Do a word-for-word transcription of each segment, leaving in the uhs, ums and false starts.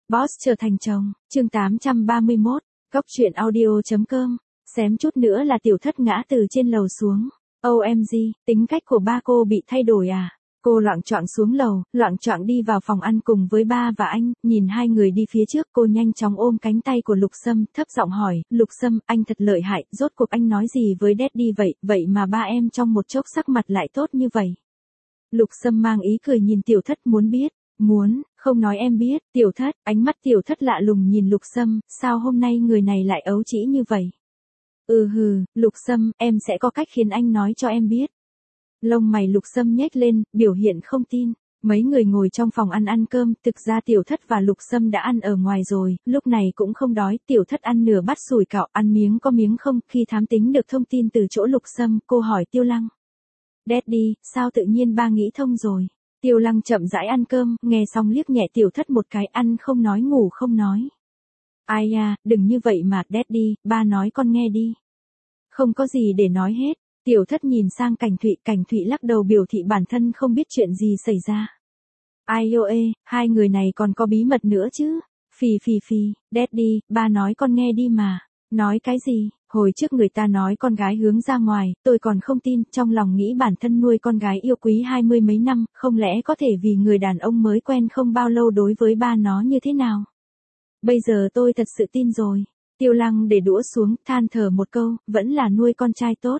Boss trở thành chồng, chương tám trăm ba mươi mốt, Cóc truyện audio.com, xém chút nữa là tiểu thất ngã từ trên lầu xuống. ô em giê, tính cách của ba cô bị thay đổi à? Cô loạng choạng xuống lầu, loạng choạng đi vào phòng ăn cùng với ba và anh, nhìn hai người đi phía trước, cô nhanh chóng ôm cánh tay của Lục Sâm, thấp giọng hỏi, Lục Sâm, anh thật lợi hại, rốt cuộc anh nói gì với Daddy vậy, vậy mà ba em trong một chốc sắc mặt lại tốt như vậy. Lục Sâm mang ý cười nhìn tiểu thất muốn biết, muốn, không nói em biết, tiểu thất, ánh mắt tiểu thất lạ lùng nhìn Lục Sâm, sao hôm nay người này lại ấu trĩ như vậy. Ừ hừ, Lục Sâm, em sẽ có cách khiến anh nói cho em biết. Lông mày Lục Sâm nhếch lên, biểu hiện không tin. Mấy người ngồi trong phòng ăn ăn cơm, thực ra tiểu thất và Lục Sâm đã ăn ở ngoài rồi, lúc này cũng không đói, tiểu thất ăn nửa bát sủi cảo, ăn miếng có miếng không, khi thám tính được thông tin từ chỗ Lục Sâm, cô hỏi Tiêu Lăng. Daddy, sao tự nhiên ba nghĩ thông rồi? Tiêu Lăng chậm rãi ăn cơm, nghe xong liếc nhẹ tiểu thất một cái, ăn không nói ngủ không nói. Ai à, đừng như vậy mà, Daddy, ba nói con nghe đi. Không có gì để nói hết. Tiểu thất nhìn sang Cảnh Thụy, Cảnh Thụy lắc đầu biểu thị bản thân không biết chuyện gì xảy ra. Ai ô ê, hai người này còn có bí mật nữa chứ. Phì phì phì, Daddy, ba nói con nghe đi mà. Nói cái gì, hồi trước người ta nói con gái hướng ra ngoài, tôi còn không tin, trong lòng nghĩ bản thân nuôi con gái yêu quý hai mươi mấy năm, không lẽ có thể vì người đàn ông mới quen không bao lâu đối với ba nó như thế nào. Bây giờ tôi thật sự tin rồi. Tiêu Lăng để đũa xuống, than thở một câu, vẫn là nuôi con trai tốt.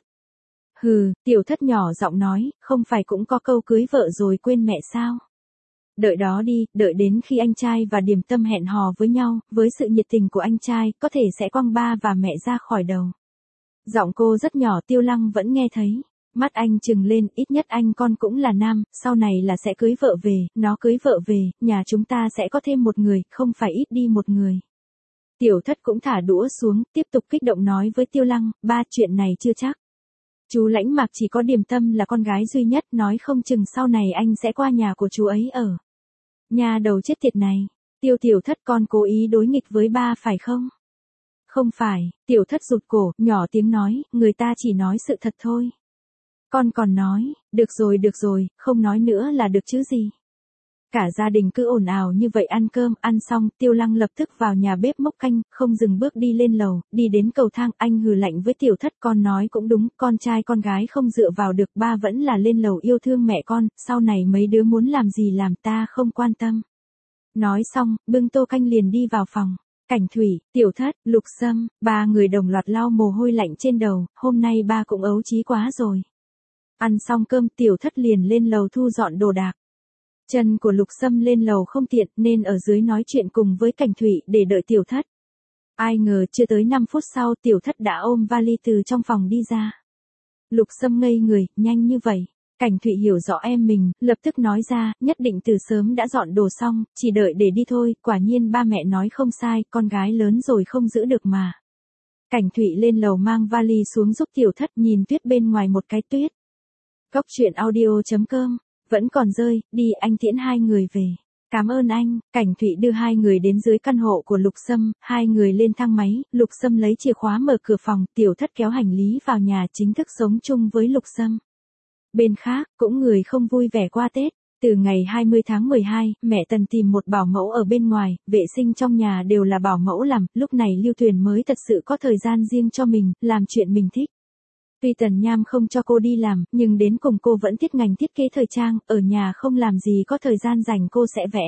Hừ, tiểu thất nhỏ giọng nói, không phải cũng có câu cưới vợ rồi quên mẹ sao? Đợi đó đi, đợi đến khi anh trai và Điềm Tâm hẹn hò với nhau, với sự nhiệt tình của anh trai, có thể sẽ quăng ba và mẹ ra khỏi đầu. Giọng cô rất nhỏ, Tiêu Lăng vẫn nghe thấy. Mắt anh trừng lên, ít nhất anh con cũng là nam, sau này là sẽ cưới vợ về, nó cưới vợ về, nhà chúng ta sẽ có thêm một người, không phải ít đi một người. Tiểu thất cũng thả đũa xuống, tiếp tục kích động nói với Tiêu Lăng, ba chuyện này chưa chắc. Chú Lãnh Mạc chỉ có Điềm Tâm là con gái duy nhất, nói không chừng sau này anh sẽ qua nhà của chú ấy ở. Nhà đầu chết tiệt này, Tiêu tiểu thất con cố ý đối nghịch với ba phải không? Không phải, tiểu thất rụt cổ, nhỏ tiếng nói, người ta chỉ nói sự thật thôi. Con còn nói, được rồi được rồi, không nói nữa là được chứ gì. Cả gia đình cứ ồn ào như vậy ăn cơm, ăn xong, Tiêu Lăng lập tức vào nhà bếp múc canh, không dừng bước đi lên lầu, đi đến cầu thang, anh hừ lạnh với tiểu thất, con nói cũng đúng, con trai con gái không dựa vào được, ba vẫn là lên lầu yêu thương mẹ con, sau này mấy đứa muốn làm gì làm ta không quan tâm. Nói xong, bưng tô canh liền đi vào phòng. Cảnh Thủy, tiểu thất, Lục Sâm, ba người đồng loạt lau mồ hôi lạnh trên đầu, hôm nay ba cũng ấu trí quá rồi. Ăn xong cơm tiểu thất liền lên lầu thu dọn đồ đạc. Chân của Lục Sâm lên lầu không tiện nên ở dưới nói chuyện cùng với Cảnh Thụy để đợi tiểu thất. Ai ngờ chưa tới năm phút sau tiểu thất đã ôm vali từ trong phòng đi ra. Lục Sâm ngây người, nhanh như vậy. Cảnh Thụy hiểu rõ em mình, lập tức nói ra, nhất định từ sớm đã dọn đồ xong, chỉ đợi để đi thôi, quả nhiên ba mẹ nói không sai, con gái lớn rồi không giữ được mà. Cảnh Thụy lên lầu mang vali xuống giúp tiểu thất nhìn tuyết bên ngoài một cái tuyết. Cóc truyện audio.com, vẫn còn rơi, đi anh tiễn hai người về. Cảm ơn anh, Cảnh Thụy đưa hai người đến dưới căn hộ của Lục Sâm, hai người lên thang máy, Lục Sâm lấy chìa khóa mở cửa phòng, tiểu thất kéo hành lý vào nhà chính thức sống chung với Lục Sâm. Bên khác, cũng người không vui vẻ qua Tết. Từ ngày hai mươi tháng mười hai, mẹ Tần tìm một bảo mẫu ở bên ngoài, vệ sinh trong nhà đều là bảo mẫu làm, lúc này Lưu Tuyền mới thật sự có thời gian riêng cho mình, làm chuyện mình thích. Tuy Tần Nham không cho cô đi làm, nhưng đến cùng cô vẫn thiết ngành thiết kế thời trang, ở nhà không làm gì có thời gian rảnh cô sẽ vẽ.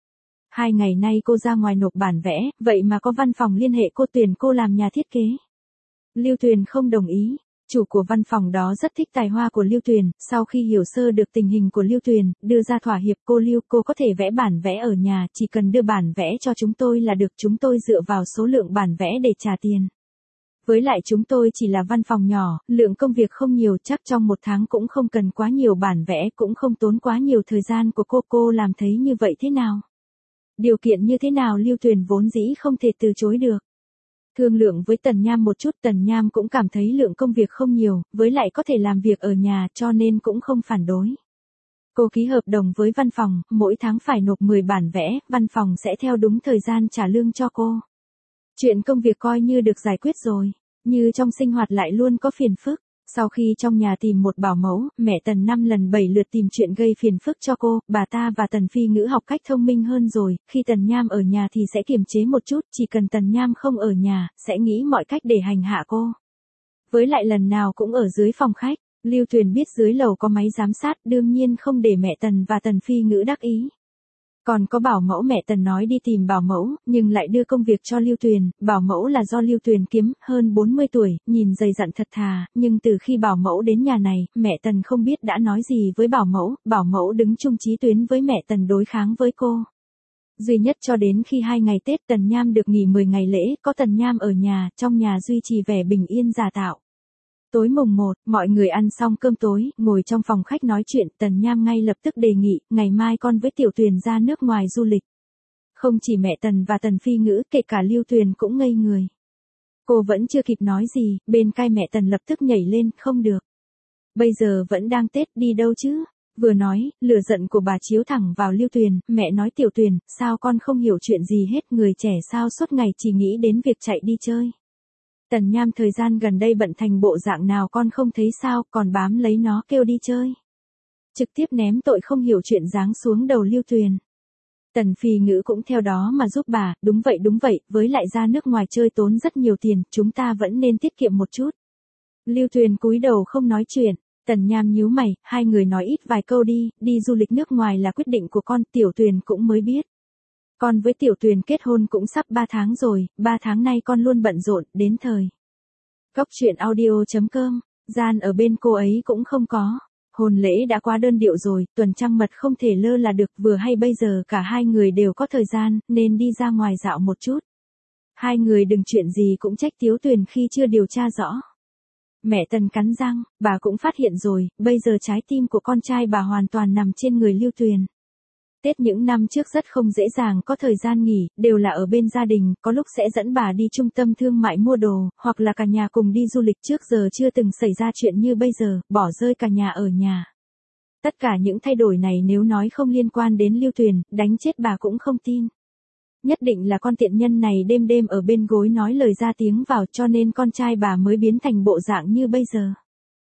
Hai ngày nay cô ra ngoài nộp bản vẽ, vậy mà có văn phòng liên hệ cô tuyển cô làm nhà thiết kế. Lưu Tuyền không đồng ý. Chủ của văn phòng đó rất thích tài hoa của Lưu Tuyền, sau khi hiểu sơ được tình hình của Lưu Tuyền, đưa ra thỏa hiệp cô Lưu, cô có thể vẽ bản vẽ ở nhà, chỉ cần đưa bản vẽ cho chúng tôi là được, chúng tôi dựa vào số lượng bản vẽ để trả tiền. Với lại chúng tôi chỉ là văn phòng nhỏ, lượng công việc không nhiều, chắc trong một tháng cũng không cần quá nhiều bản vẽ, cũng không tốn quá nhiều thời gian của cô, cô làm thấy như vậy thế nào? Điều kiện như thế nào Lưu Tuyền vốn dĩ không thể từ chối được. Thương lượng với Tần Nham một chút, Tần Nham cũng cảm thấy lượng công việc không nhiều, với lại có thể làm việc ở nhà cho nên cũng không phản đối. Cô ký hợp đồng với văn phòng, mỗi tháng phải nộp mười bản vẽ, văn phòng sẽ theo đúng thời gian trả lương cho cô. Chuyện công việc coi như được giải quyết rồi, như trong sinh hoạt lại luôn có phiền phức. Sau khi trong nhà tìm một bảo mẫu, mẹ Tần năm lần bảy lượt tìm chuyện gây phiền phức cho cô, bà ta và Tần Phi Ngữ học cách thông minh hơn rồi, khi Tần Nham ở nhà thì sẽ kiềm chế một chút, chỉ cần Tần Nham không ở nhà, sẽ nghĩ mọi cách để hành hạ cô. Với lại lần nào cũng ở dưới phòng khách, Lưu Tuyền biết dưới lầu có máy giám sát, đương nhiên không để mẹ Tần và Tần Phi Ngữ đắc ý. Còn có bảo mẫu, mẹ Tần nói đi tìm bảo mẫu, nhưng lại đưa công việc cho Lưu Tuyền, bảo mẫu là do Lưu Tuyền kiếm, hơn bốn mươi tuổi, nhìn dày dặn thật thà, nhưng từ khi bảo mẫu đến nhà này, mẹ Tần không biết đã nói gì với bảo mẫu, bảo mẫu đứng chung chí tuyến với mẹ Tần đối kháng với cô. Duy nhất cho đến khi hai ngày Tết Tần Nham được nghỉ mười ngày lễ, có Tần Nham ở nhà, trong nhà duy trì vẻ bình yên giả tạo. Tối mùng một, mọi người ăn xong cơm tối, ngồi trong phòng khách nói chuyện, Tần Nham ngay lập tức đề nghị, ngày mai con với Tiểu Tuyền ra nước ngoài du lịch. Không chỉ mẹ Tần và Tần Phi Ngữ, kể cả Lưu Tuyền cũng ngây người. Cô vẫn chưa kịp nói gì, bên cai mẹ Tần lập tức nhảy lên, không được. Bây giờ vẫn đang Tết, đi đâu chứ? Vừa nói, lửa giận của bà chiếu thẳng vào Lưu Tuyền, mẹ nói Tiểu Tuyền, sao con không hiểu chuyện gì hết, người trẻ sao suốt ngày chỉ nghĩ đến việc chạy đi chơi. Tần Nham thời gian gần đây bận thành bộ dạng nào con không thấy sao, còn bám lấy nó kêu đi chơi. Trực tiếp ném tội không hiểu chuyện giáng xuống đầu Lưu Tuyền. Tần Phi Ngữ cũng theo đó mà giúp bà, đúng vậy đúng vậy, với lại ra nước ngoài chơi tốn rất nhiều tiền, chúng ta vẫn nên tiết kiệm một chút. Lưu Tuyền cúi đầu không nói chuyện, Tần Nham nhíu mày, hai người nói ít vài câu đi, đi du lịch nước ngoài là quyết định của con, Tiểu Tuyền cũng mới biết. Con với Tiểu Tuyền kết hôn cũng sắp ba tháng rồi, ba tháng nay con luôn bận rộn, đến thời. Cóc truyện audio chấm com, gian ở bên cô ấy cũng không có. Hôn lễ đã quá đơn điệu rồi, tuần trăng mật không thể lơ là được, vừa hay bây giờ cả hai người đều có thời gian, nên đi ra ngoài dạo một chút. Hai người đừng chuyện gì cũng trách Tiếu Tuyền khi chưa điều tra rõ. Mẹ Tần cắn răng, bà cũng phát hiện rồi, bây giờ trái tim của con trai bà hoàn toàn nằm trên người Lưu Tuyền. Tết những năm trước rất không dễ dàng có thời gian nghỉ, đều là ở bên gia đình, có lúc sẽ dẫn bà đi trung tâm thương mại mua đồ, hoặc là cả nhà cùng đi du lịch, trước giờ chưa từng xảy ra chuyện như bây giờ, bỏ rơi cả nhà ở nhà. Tất cả những thay đổi này nếu nói không liên quan đến Lưu Tuyền, đánh chết bà cũng không tin. Nhất định là con tiện nhân này đêm đêm ở bên gối nói lời ra tiếng vào, cho nên con trai bà mới biến thành bộ dạng như bây giờ.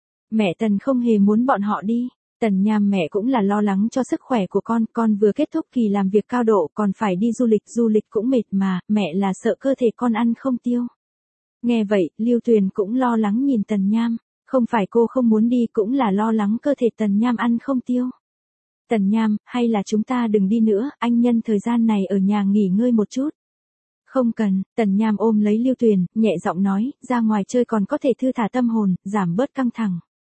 Mẹ Tần không hề muốn bọn họ đi. Tần Nham mẹ cũng là lo lắng cho sức khỏe của con, con vừa kết thúc kỳ làm việc cao độ, còn phải đi du lịch, du lịch cũng mệt mà, mẹ là sợ cơ thể con ăn không tiêu. Nghe vậy, Lưu Tuyền cũng lo lắng nhìn Tần Nham, không phải cô không muốn đi, cũng là lo lắng cơ thể Tần Nham ăn không tiêu. Tần Nham, hay là chúng ta đừng đi nữa, anh nhân thời gian này ở nhà nghỉ ngơi một chút. Không cần, Tần Nham ôm lấy Lưu Tuyền, nhẹ giọng nói, ra ngoài chơi còn có thể thư thả tâm hồn, giảm bớt căng thẳng.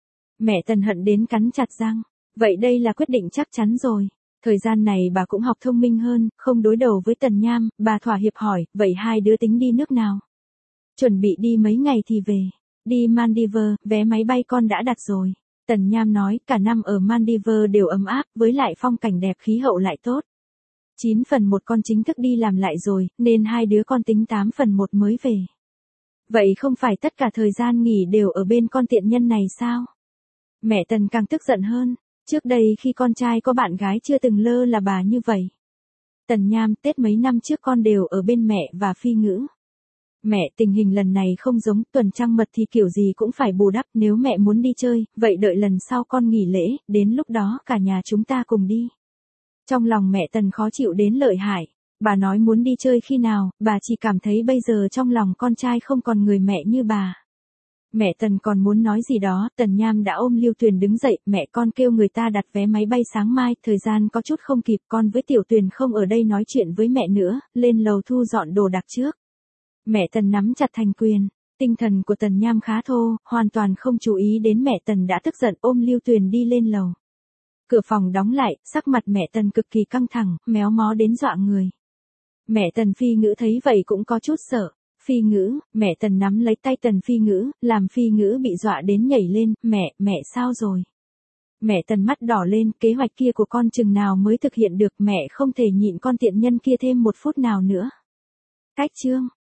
Mẹ Tần hận đến cắn chặt răng, vậy đây là quyết định chắc chắn rồi. Thời gian này bà cũng học thông minh hơn, không đối đầu với Tần Nham, bà thỏa hiệp hỏi, vậy hai đứa tính đi nước nào? Chuẩn bị đi mấy ngày thì về. Đi Maldives, vé máy bay con đã đặt rồi. Tần Nham nói, cả năm ở Maldives đều ấm áp, với lại phong cảnh đẹp, khí hậu lại tốt. chín phần một con chính thức đi làm lại rồi, nên hai đứa con tính tám phần một mới về. Vậy không phải tất cả thời gian nghỉ đều ở bên con tiện nhân này sao? Mẹ Tần càng tức giận hơn, trước đây khi con trai có bạn gái chưa từng lơ là bà như vậy. Tần Nham, Tết mấy năm trước con đều ở bên mẹ và Phi Ngữ. Mẹ, tình hình lần này không giống, tuần trăng mật thì kiểu gì cũng phải bù đắp, nếu mẹ muốn đi chơi, vậy đợi lần sau con nghỉ lễ, đến lúc đó cả nhà chúng ta cùng đi. Trong lòng mẹ Tần khó chịu đến lợi hại, bà nói muốn đi chơi khi nào, bà chỉ cảm thấy bây giờ trong lòng con trai không còn người mẹ như bà. Mẹ Tần còn muốn nói gì đó, Tần Nham đã ôm Lưu Tuyền đứng dậy, mẹ con kêu người ta đặt vé máy bay sáng mai, thời gian có chút không kịp, con với Tiểu Tuyền không ở đây nói chuyện với mẹ nữa, lên lầu thu dọn đồ đạc trước. Mẹ Tần nắm chặt thành quyền, tinh thần của Tần Nham khá thô, hoàn toàn không chú ý đến mẹ Tần đã tức giận, ôm Lưu Tuyền đi lên lầu. Cửa phòng đóng lại, sắc mặt mẹ Tần cực kỳ căng thẳng, méo mó đến dọa người. Mẹ Tần Phi Ngữ thấy vậy cũng có chút sợ. Phi Ngữ, mẹ Tần nắm lấy tay Tần Phi Ngữ, làm Phi Ngữ bị dọa đến nhảy lên, mẹ, mẹ sao rồi? Mẹ Tần mắt đỏ lên, kế hoạch kia của con chừng nào mới thực hiện được, mẹ không thể nhịn con tiện nhân kia thêm một phút nào nữa. Cách chương.